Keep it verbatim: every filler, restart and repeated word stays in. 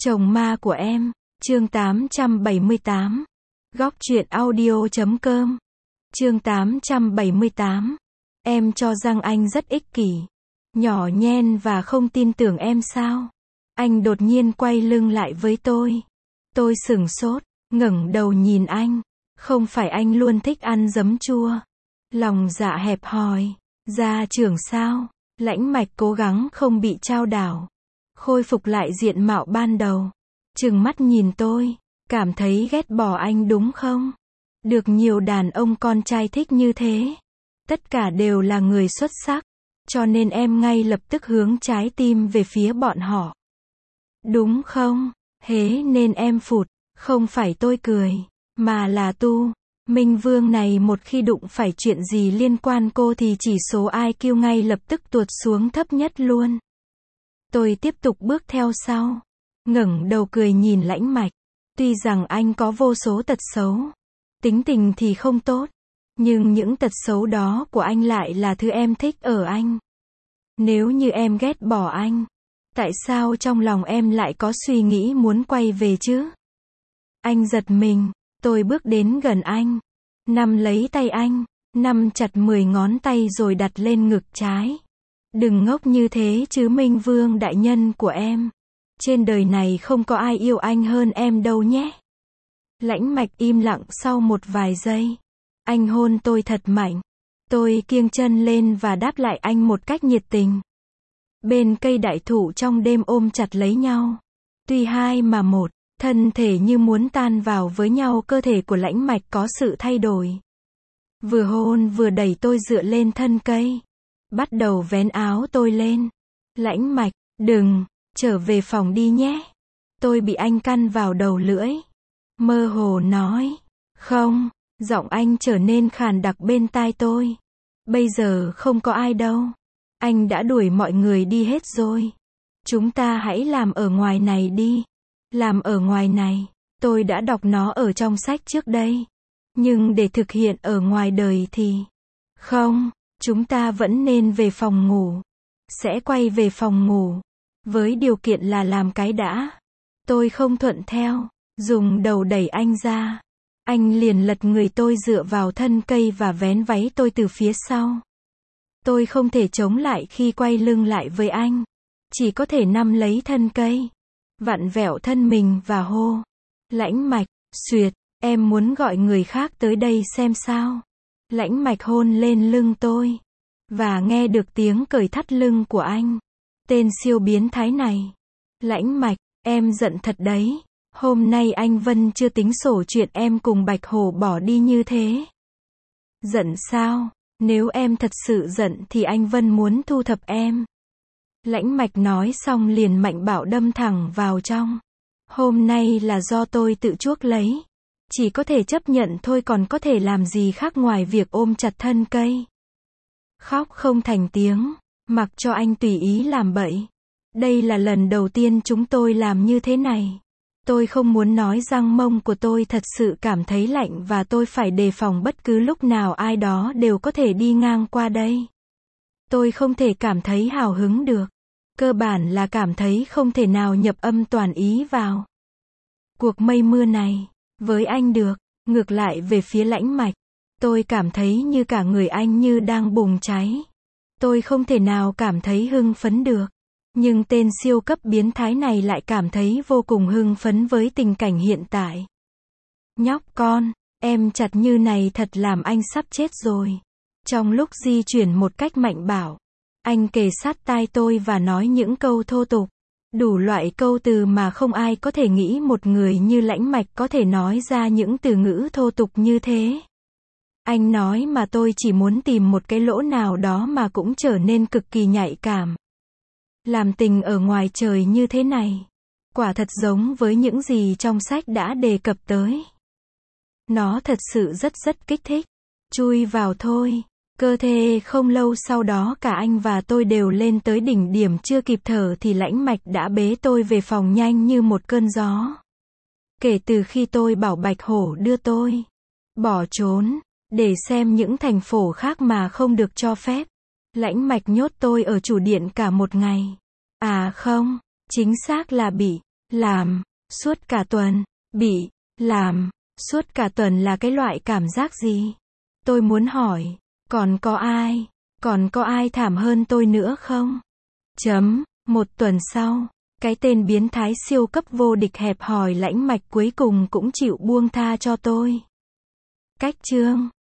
Chồng ma của em, chương tám trăm bảy mươi tám. Góc truyện audio chấm com. Chương tám trăm bảy mươi tám. Em cho rằng anh rất ích kỷ, nhỏ nhen và không tin tưởng em sao? Anh đột nhiên quay lưng lại với tôi. Tôi sửng sốt, ngẩng đầu nhìn anh. Không phải anh luôn thích ăn giấm chua? Lòng dạ hẹp hòi. Gia trưởng sao? Lãnh Mạch cố gắng không bị chao đảo, khôi phục lại diện mạo ban đầu. Trừng mắt nhìn tôi, cảm thấy ghét bỏ anh đúng không? Được nhiều đàn ông con trai thích như thế. Tất cả đều là người xuất sắc, cho nên em ngay lập tức hướng trái tim về phía bọn họ. Đúng không? Hế nên em phụt, không phải tôi cười, mà là tu. Minh Vương này một khi đụng phải chuyện gì liên quan cô thì chỉ số i kiu ngay lập tức tuột xuống thấp nhất luôn. Tôi tiếp tục bước theo sau, ngẩng đầu cười nhìn Lãnh Mạch. Tuy rằng anh có vô số tật xấu, tính tình thì không tốt, nhưng những tật xấu đó của anh lại là thứ em thích ở anh. Nếu như em ghét bỏ anh, tại sao trong lòng em lại có suy nghĩ muốn quay về chứ? Anh giật mình, tôi bước đến gần anh, nắm lấy tay anh, nắm chặt mười ngón tay rồi đặt lên ngực trái. Đừng ngốc như thế chứ Minh Vương đại nhân của em. Trên đời này không có ai yêu anh hơn em đâu nhé. Lãnh Mạch im lặng sau một vài giây. Anh hôn tôi thật mạnh. Tôi kiêng chân lên và đáp lại anh một cách nhiệt tình. Bên cây đại thụ trong đêm ôm chặt lấy nhau. Tuy hai mà một, thân thể như muốn tan vào với nhau. Cơ thể của Lãnh Mạch có sự thay đổi. Vừa hôn vừa đẩy tôi dựa lên thân cây, bắt đầu vén áo tôi lên. Lãnh Mạch, đừng, trở về phòng đi nhé. Tôi bị anh căn vào đầu lưỡi. Mơ hồ nói. Không, giọng anh trở nên khàn đặc bên tai tôi. Bây giờ không có ai đâu. Anh đã đuổi mọi người đi hết rồi. Chúng ta hãy làm ở ngoài này đi. Làm ở ngoài này, tôi đã đọc nó ở trong sách trước đây. Nhưng để thực hiện ở ngoài đời thì... Không, chúng ta vẫn nên về phòng ngủ. Sẽ quay về phòng ngủ. Với điều kiện là làm cái đã. Tôi không thuận theo, dùng đầu đẩy anh ra. Anh liền lật người tôi dựa vào thân cây và vén váy tôi từ phía sau. Tôi không thể chống lại khi quay lưng lại với anh. Chỉ có thể nắm lấy thân cây, vặn vẹo thân mình và hô. Lãnh Mạch, xuyệt, em muốn gọi người khác tới đây xem sao. Lãnh Mạch hôn lên lưng tôi, và nghe được tiếng cởi thắt lưng của anh. Tên siêu biến thái này. Lãnh Mạch, em giận thật đấy. Hôm nay anh Vân chưa tính sổ chuyện em cùng Bạch Hổ bỏ đi như thế. Giận sao? Nếu em thật sự giận thì anh Vân muốn thu thập em. Lãnh Mạch nói xong liền mạnh bạo đâm thẳng vào trong. Hôm nay là do tôi tự chuốc lấy. Chỉ có thể chấp nhận thôi, còn có thể làm gì khác ngoài việc ôm chặt thân cây. Khóc không thành tiếng, mặc cho anh tùy ý làm bậy. Đây là lần đầu tiên chúng tôi làm như thế này. Tôi không muốn nói rằng mông của tôi thật sự cảm thấy lạnh và tôi phải đề phòng bất cứ lúc nào ai đó đều có thể đi ngang qua đây. Tôi không thể cảm thấy hào hứng được. Cơ bản là cảm thấy không thể nào nhập âm toàn ý vào cuộc mây mưa này với anh được. Ngược lại về phía Lãnh Mạch, tôi cảm thấy như cả người anh như đang bùng cháy. Tôi không thể nào cảm thấy hưng phấn được. Nhưng tên siêu cấp biến thái này lại cảm thấy vô cùng hưng phấn với tình cảnh hiện tại. Nhóc con, em chặt như này thật làm anh sắp chết rồi. Trong lúc di chuyển một cách mạnh bạo, anh kề sát tai tôi và nói những câu thô tục. Đủ loại câu từ mà không ai có thể nghĩ một người như Lãnh Mạch có thể nói ra những từ ngữ thô tục như thế. Anh nói mà tôi chỉ muốn tìm một cái lỗ nào đó mà cũng trở nên cực kỳ nhạy cảm. Làm tình ở ngoài trời như thế này, quả thật giống với những gì trong sách đã đề cập tới. Nó thật sự rất rất kích thích. Chui vào thôi. Cơ thể không lâu sau đó cả anh và tôi đều lên tới đỉnh điểm, chưa kịp thở thì Lãnh Mạch đã bế tôi về phòng nhanh như một cơn gió. Kể từ khi tôi bảo Bạch Hổ đưa tôi bỏ trốn, để xem những thành phố khác mà không được cho phép, Lãnh Mạch nhốt tôi ở chủ điện cả một ngày. À không, chính xác là bị làm, suốt cả tuần, bị, làm, suốt cả tuần là cái loại cảm giác gì? Tôi muốn hỏi, còn có ai, còn có ai thảm hơn tôi nữa không? Chấm, một tuần sau, cái tên biến thái siêu cấp vô địch hẹp hòi lãnh mạch cuối cùng cũng chịu buông tha cho tôi. Cách chương